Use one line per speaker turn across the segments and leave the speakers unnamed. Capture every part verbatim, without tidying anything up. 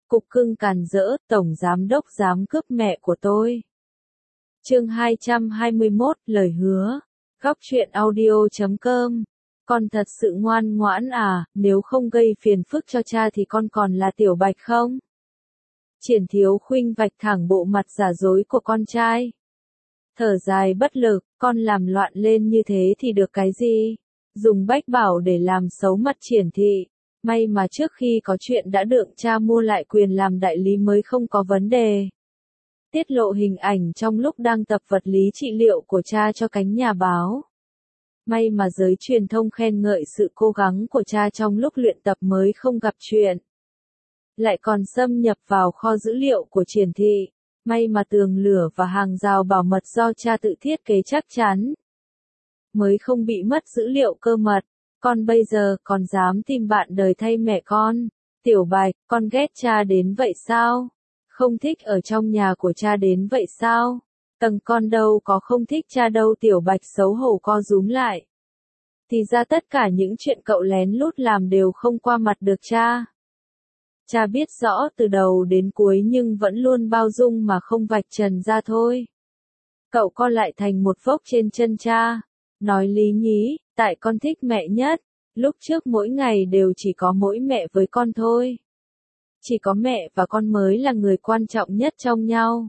Cục cưng càn rỡ, tổng giám đốc dám cướp mẹ của tôi. Chương hai trăm hai mươi mốt, lời hứa. Góc truyện audio chấm com. Con thật sự ngoan ngoãn à, nếu không gây phiền phức cho cha thì con còn là Tiểu Bạch không? Triển Thiếu Khuynh vạch thẳng bộ mặt giả dối của con trai. Thở dài bất lực, con làm loạn lên như thế thì được cái gì? Dùng bách bảo để làm xấu mặt Triển thị. May mà trước khi có chuyện đã được cha mua lại quyền làm đại lý mới không có vấn đề. Tiết lộ hình ảnh trong lúc đang tập vật lý trị liệu của cha cho cánh nhà báo. May mà giới truyền thông khen ngợi sự cố gắng của cha trong lúc luyện tập mới không gặp chuyện. Lại còn xâm nhập vào kho dữ liệu của Triển thị. May mà tường lửa và hàng rào bảo mật do cha tự thiết kế chắc chắn. Mới không bị mất dữ liệu cơ mật. Con bây giờ còn dám tìm bạn đời thay mẹ con. Tiểu Bạch, con ghét cha đến vậy sao? Không thích ở trong nhà của cha đến vậy sao? Tầng con đâu có không thích cha đâu. Tiểu Bạch xấu hổ co rúm lại. Thì ra tất cả những chuyện cậu lén lút làm đều không qua mặt được cha. Cha biết rõ từ đầu đến cuối nhưng vẫn luôn bao dung mà không vạch trần ra thôi. Cậu co lại thành một vốc trên chân cha. Nói lý nhí, tại con thích mẹ nhất. Lúc trước mỗi ngày đều chỉ có mỗi mẹ với con thôi. Chỉ có mẹ và con mới là người quan trọng nhất trong nhau.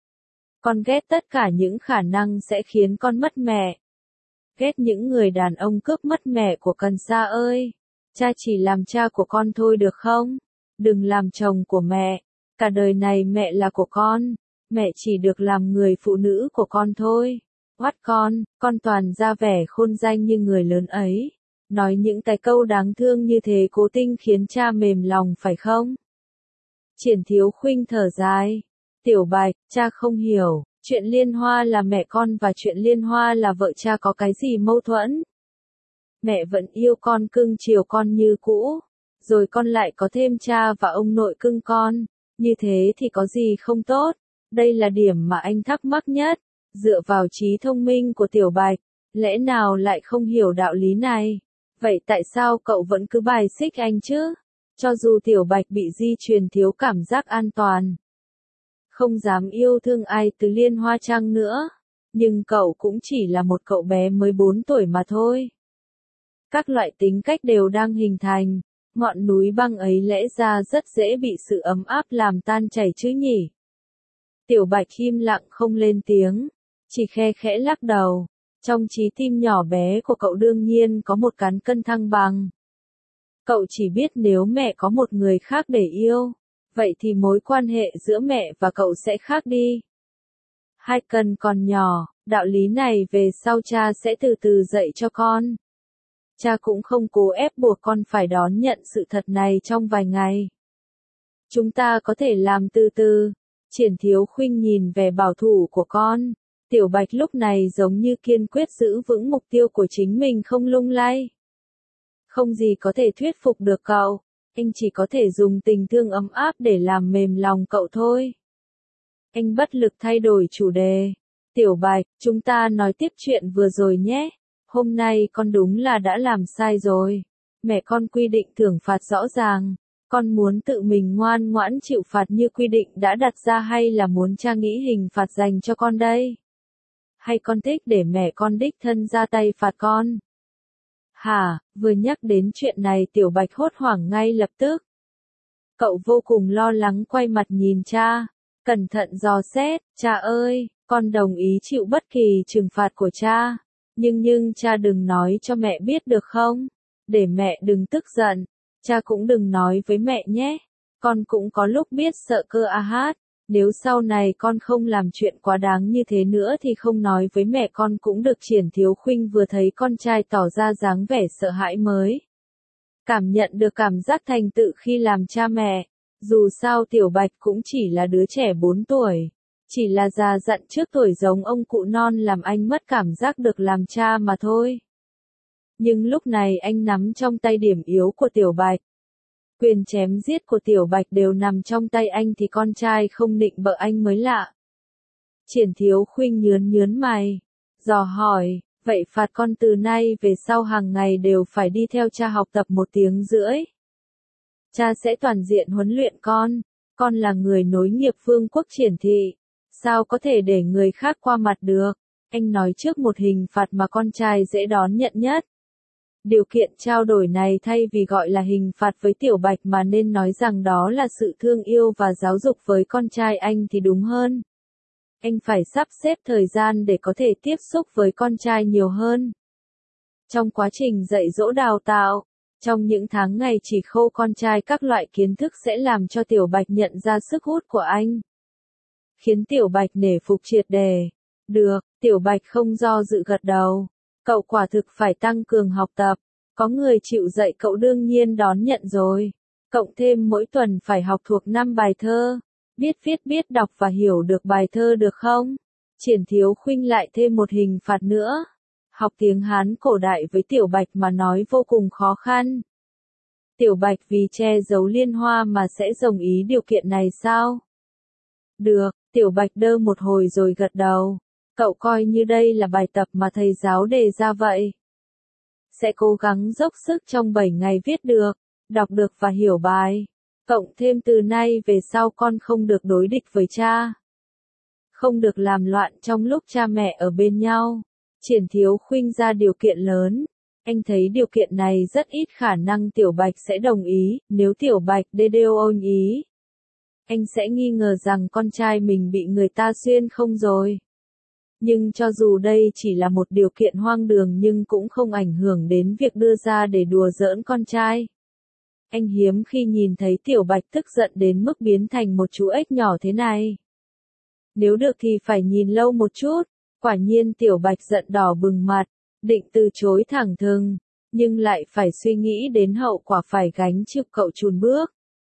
Con ghét tất cả những khả năng sẽ khiến con mất mẹ. Ghét những người đàn ông cướp mất mẹ của Cần Sa ơi. Cha chỉ làm cha của con thôi được không? Đừng làm chồng của mẹ. Cả đời này mẹ là của con. Mẹ chỉ được làm người phụ nữ của con thôi. Oát con, con toàn ra vẻ khôn danh như người lớn ấy. Nói những cái câu đáng thương như thế cố tình khiến cha mềm lòng phải không? Triển Thiếu Khuynh thở dài. Tiểu Bạch, cha không hiểu, chuyện Liên Hoa là mẹ con và chuyện Liên Hoa là vợ cha có cái gì mâu thuẫn? Mẹ vẫn yêu con cưng chiều con như cũ, rồi con lại có thêm cha và ông nội cưng con, như thế thì có gì không tốt? Đây là điểm mà anh thắc mắc nhất. Dựa vào trí thông minh của Tiểu Bạch, lẽ nào lại không hiểu đạo lý này? Vậy tại sao cậu vẫn cứ bài xích anh chứ? Cho dù Tiểu Bạch bị di truyền thiếu cảm giác an toàn, không dám yêu thương ai từ Liên Hoa chăng nữa, nhưng cậu cũng chỉ là một cậu bé mới bốn tuổi mà thôi. Các loại tính cách đều đang hình thành, ngọn núi băng ấy lẽ ra rất dễ bị sự ấm áp làm tan chảy chứ nhỉ? Tiểu Bạch im lặng không lên tiếng, chỉ khe khẽ lắc đầu. Trong trái tim nhỏ bé của cậu đương nhiên có một cán cân thăng bằng. Cậu chỉ biết nếu mẹ có một người khác để yêu, vậy thì mối quan hệ giữa mẹ và cậu sẽ khác đi. Hai cân còn nhỏ, đạo lý này về sau cha sẽ từ từ dạy cho con. Cha cũng không cố ép buộc con phải đón nhận sự thật này trong vài ngày. Chúng ta có thể làm từ từ. Triển Thiếu Khuynh nhìn vẻ bảo thủ của con. Tiểu Bạch lúc này giống như kiên quyết giữ vững mục tiêu của chính mình không lung lay. Không gì có thể thuyết phục được cậu. Anh chỉ có thể dùng tình thương ấm áp để làm mềm lòng cậu thôi. Anh bất lực thay đổi chủ đề. Tiểu Bạch, chúng ta nói tiếp chuyện vừa rồi nhé. Hôm nay con đúng là đã làm sai rồi. Mẹ con quy định thưởng phạt rõ ràng. Con muốn tự mình ngoan ngoãn chịu phạt như quy định đã đặt ra hay là muốn cha nghĩ hình phạt dành cho con đây? Hay con thích để mẹ con đích thân ra tay phạt con? Hả, vừa nhắc đến chuyện này Tiểu Bạch hốt hoảng ngay lập tức. Cậu vô cùng lo lắng quay mặt nhìn cha, cẩn thận dò xét, cha ơi, con đồng ý chịu bất kỳ trừng phạt của cha. Nhưng nhưng cha đừng nói cho mẹ biết được không? Để mẹ đừng tức giận. Cha cũng đừng nói với mẹ nhé. Con cũng có lúc biết sợ cơ a hát. Nếu sau này con không làm chuyện quá đáng như thế nữa thì không nói với mẹ con cũng được. Triển Thiếu Khuynh vừa thấy con trai tỏ ra dáng vẻ sợ hãi mới. Cảm nhận được cảm giác thành tựu khi làm cha mẹ. Dù sao Tiểu Bạch cũng chỉ là đứa trẻ bốn tuổi. Chỉ là già dặn trước tuổi giống ông cụ non làm anh mất cảm giác được làm cha mà thôi. Nhưng lúc này anh nắm trong tay điểm yếu của Tiểu Bạch. Quyền chém giết của Tiểu Bạch đều nằm trong tay anh thì con trai không nịnh bợ anh mới lạ. Triển Thiếu Khuynh nhướn nhướn mày, dò hỏi, vậy phạt con từ nay về sau hàng ngày đều phải đi theo cha học tập một tiếng rưỡi. Cha sẽ toàn diện huấn luyện con, Con là người nối nghiệp vương quốc Triển Thị. Sao có thể để người khác qua mặt được? Anh nói trước một hình phạt mà con trai dễ đón nhận nhất. Điều kiện trao đổi này thay vì gọi là hình phạt với Tiểu Bạch mà nên nói rằng đó là sự thương yêu và giáo dục với con trai anh thì đúng hơn. Anh phải sắp xếp thời gian để có thể tiếp xúc với con trai nhiều hơn. Trong quá trình dạy dỗ đào tạo, trong những tháng ngày chỉ khâu con trai các loại kiến thức sẽ làm cho Tiểu Bạch nhận ra sức hút của anh. Khiến Tiểu Bạch nể phục triệt đề. Được, Tiểu Bạch không do dự gật đầu. Cậu quả thực phải tăng cường học tập. Có người chịu dạy cậu đương nhiên đón nhận rồi. Cộng thêm mỗi tuần phải học thuộc năm bài thơ. Biết viết biết đọc và hiểu được bài thơ được không? Triển Thiếu Khuynh lại thêm một hình phạt nữa. Học tiếng Hán cổ đại với Tiểu Bạch mà nói vô cùng khó khăn. Tiểu Bạch vì che giấu Liên Hoa mà sẽ đồng ý điều kiện này sao? Được, Tiểu Bạch đơ một hồi rồi gật đầu. Cậu coi như đây là bài tập mà thầy giáo đề ra vậy. Sẽ cố gắng dốc sức trong bảy ngày viết được, đọc được và hiểu bài. Cộng thêm từ nay về sau con không được đối địch với cha. Không được làm loạn trong lúc cha mẹ ở bên nhau. Triển Thiếu Khuynh ra điều kiện lớn. Anh thấy điều kiện này rất ít khả năng Tiểu Bạch sẽ đồng ý, nếu Tiểu Bạch đê đê ô ôn ý. Anh sẽ nghi ngờ rằng con trai mình bị người ta xuyên không rồi. Nhưng cho dù đây chỉ là một điều kiện hoang đường nhưng cũng không ảnh hưởng đến việc đưa ra để đùa giỡn con trai. Anh hiếm khi nhìn thấy Tiểu Bạch tức giận đến mức biến thành một chú ếch nhỏ thế này. Nếu được thì phải nhìn lâu một chút. Quả nhiên Tiểu Bạch giận đỏ bừng mặt, định từ chối thẳng thừng, nhưng lại phải suy nghĩ đến hậu quả phải gánh chịu cậu chùn bước.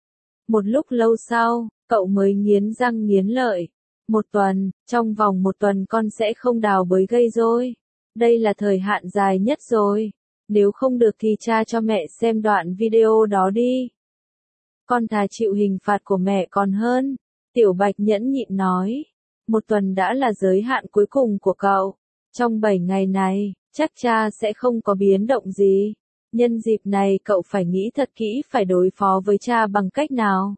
Một lúc lâu sau, cậu mới nghiến răng nghiến lợi. Một tuần, trong vòng một tuần con sẽ không đào bới gây rối. Đây là thời hạn dài nhất rồi. Nếu không được thì cha cho mẹ xem đoạn video đó đi. Con thà chịu hình phạt của mẹ còn hơn. Tiểu Bạch nhẫn nhịn nói. Một tuần đã là giới hạn cuối cùng của cậu. Trong bảy ngày này, chắc cha sẽ không có biến động gì. Nhân dịp này cậu phải nghĩ thật kỹ phải đối phó với cha bằng cách nào.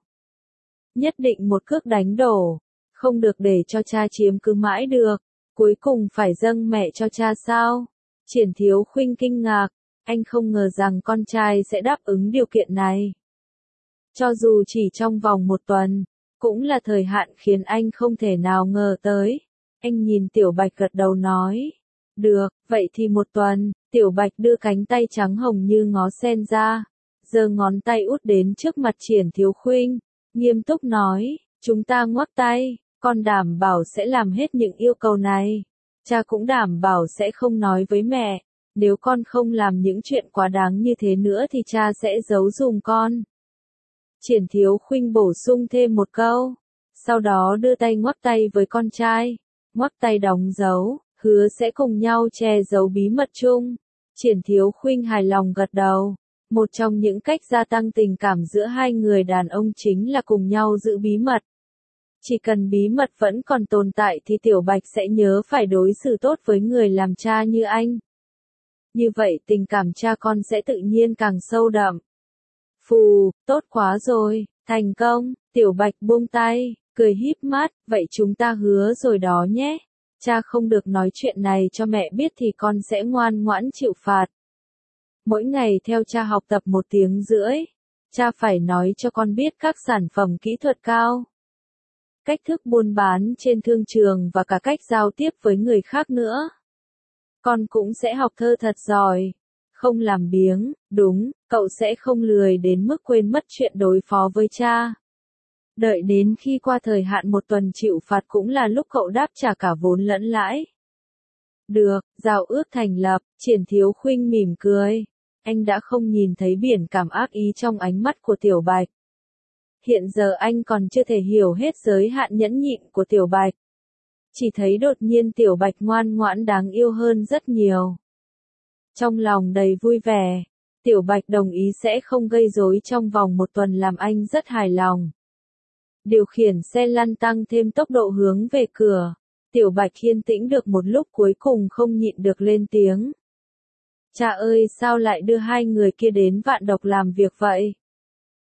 Nhất định một cước đánh đổ. Không được để cho cha chiếm cứ mãi được. Cuối cùng phải dâng mẹ cho cha sao? Triển Thiếu Khuynh kinh ngạc. Anh không ngờ rằng con trai sẽ đáp ứng điều kiện này. Cho dù chỉ trong vòng một tuần, cũng là thời hạn khiến anh không thể nào ngờ tới. Anh nhìn Tiểu Bạch gật đầu nói. Được, vậy thì một tuần. Tiểu Bạch đưa cánh tay trắng hồng như ngó sen ra. Giơ ngón tay út đến trước mặt Triển Thiếu Khuynh. Nghiêm túc nói. Chúng ta ngoắc tay. Con đảm bảo sẽ làm hết những yêu cầu này. Cha cũng đảm bảo sẽ không nói với mẹ. Nếu con không làm những chuyện quá đáng như thế nữa thì cha sẽ giấu giùm con. Triển Thiếu Khuynh bổ sung thêm một câu. Sau đó đưa tay ngoắc tay với con trai. Ngoắc tay đóng dấu, hứa sẽ cùng nhau che giấu bí mật chung. Triển Thiếu Khuynh hài lòng gật đầu. Một trong những cách gia tăng tình cảm giữa hai người đàn ông chính là cùng nhau giữ bí mật. Chỉ cần bí mật vẫn còn tồn tại thì Tiểu Bạch sẽ nhớ phải đối xử tốt với người làm cha như anh. Như vậy tình cảm cha con sẽ tự nhiên càng sâu đậm. Phù, tốt quá rồi, thành công. Tiểu Bạch buông tay, cười híp mắt, vậy chúng ta hứa rồi đó nhé. Cha không được nói chuyện này cho mẹ biết thì con sẽ ngoan ngoãn chịu phạt. Mỗi ngày theo cha học tập một tiếng rưỡi. Cha phải nói cho con biết các sản phẩm kỹ thuật cao. Cách thức buôn bán trên thương trường và cả cách giao tiếp với người khác nữa. Con cũng sẽ học thơ thật giỏi. Không làm biếng, đúng, cậu sẽ không lười đến mức quên mất chuyện đối phó với cha. Đợi đến khi qua thời hạn một tuần chịu phạt cũng là lúc cậu đáp trả cả vốn lẫn lãi. Được, giao ước thành lập. Triển Thiếu Khuynh mỉm cười. Anh đã không nhìn thấy biển cảm ác ý trong ánh mắt của Tiểu Bạch. Hiện giờ anh còn chưa thể hiểu hết giới hạn nhẫn nhịn của Tiểu Bạch. Chỉ thấy đột nhiên Tiểu Bạch ngoan ngoãn đáng yêu hơn rất nhiều. Trong lòng đầy vui vẻ, Tiểu Bạch đồng ý sẽ không gây rối trong vòng một tuần làm anh rất hài lòng. Điều khiển xe lăn tăng thêm tốc độ hướng về cửa. Tiểu Bạch yên tĩnh được một lúc cuối cùng không nhịn được lên tiếng. Cha ơi sao lại đưa hai người kia đến Vạn Độc làm việc vậy?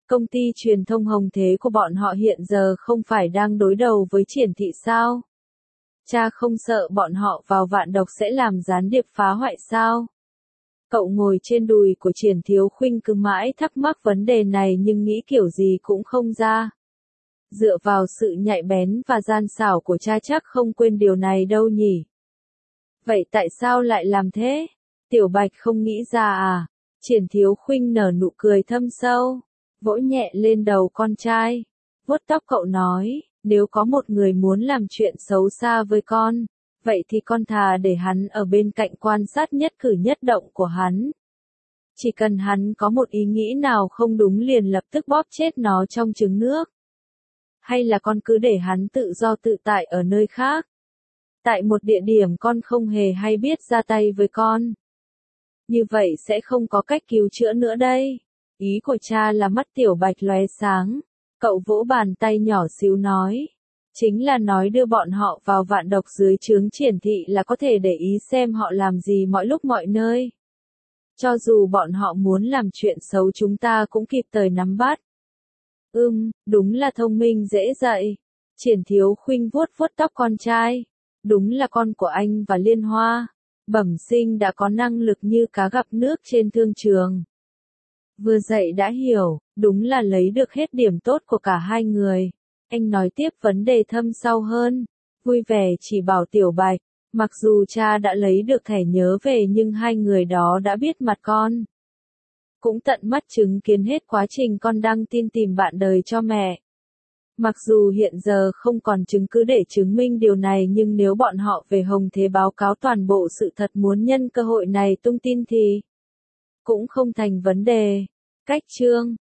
Công ty truyền thông Hồng Thế của bọn họ hiện giờ không phải đang đối đầu với Triển Thị sao? Cha không sợ bọn họ vào Vạn Độc sẽ làm gián điệp phá hoại sao? Cậu ngồi trên đùi của Triển Thiếu Khuynh cứ mãi thắc mắc vấn đề này nhưng nghĩ kiểu gì cũng không ra. Dựa vào sự nhạy bén và gian xảo của cha chắc không quên điều này đâu nhỉ. Vậy tại sao lại làm thế? Tiểu Bạch không nghĩ ra à? Triển Thiếu Khuynh nở nụ cười thâm sâu, vỗ nhẹ lên đầu con trai, vuốt tóc cậu nói, nếu có một người muốn làm chuyện xấu xa với con, vậy thì con thà để hắn ở bên cạnh quan sát nhất cử nhất động của hắn. Chỉ cần hắn có một ý nghĩ nào không đúng liền lập tức bóp chết nó trong trứng nước. Hay là con cứ để hắn tự do tự tại ở nơi khác. Tại một địa điểm con không hề hay biết ra tay với con. Như vậy sẽ không có cách cứu chữa nữa đây. Ý của cha là mắt Tiểu Bạch lóe sáng. Cậu vỗ bàn tay nhỏ xíu nói. Chính là nói đưa bọn họ vào Vạn Độc dưới trướng Triển Thị là có thể để ý xem họ làm gì mọi lúc mọi nơi. Cho dù bọn họ muốn làm chuyện xấu chúng ta cũng kịp thời nắm bắt. Ừm, đúng là thông minh dễ dạy. Triển Thiếu Khuynh vuốt vuốt tóc con trai. Đúng là con của anh và Liên Hoa. Bẩm sinh đã có năng lực như cá gặp nước trên thương trường. Vừa dạy đã hiểu, đúng là lấy được hết điểm tốt của cả hai người. Anh nói tiếp vấn đề thâm sâu hơn. Vui vẻ chỉ bảo Tiểu Bạch. Mặc dù cha đã lấy được thẻ nhớ về nhưng hai người đó đã biết mặt con. Cũng tận mắt chứng kiến hết quá trình con đăng tin tìm bạn đời cho mẹ. Mặc dù hiện giờ không còn chứng cứ để chứng minh điều này nhưng nếu bọn họ về Hồng Thế báo cáo toàn bộ sự thật muốn nhân cơ hội này tung tin thì cũng không thành vấn đề. Cách chương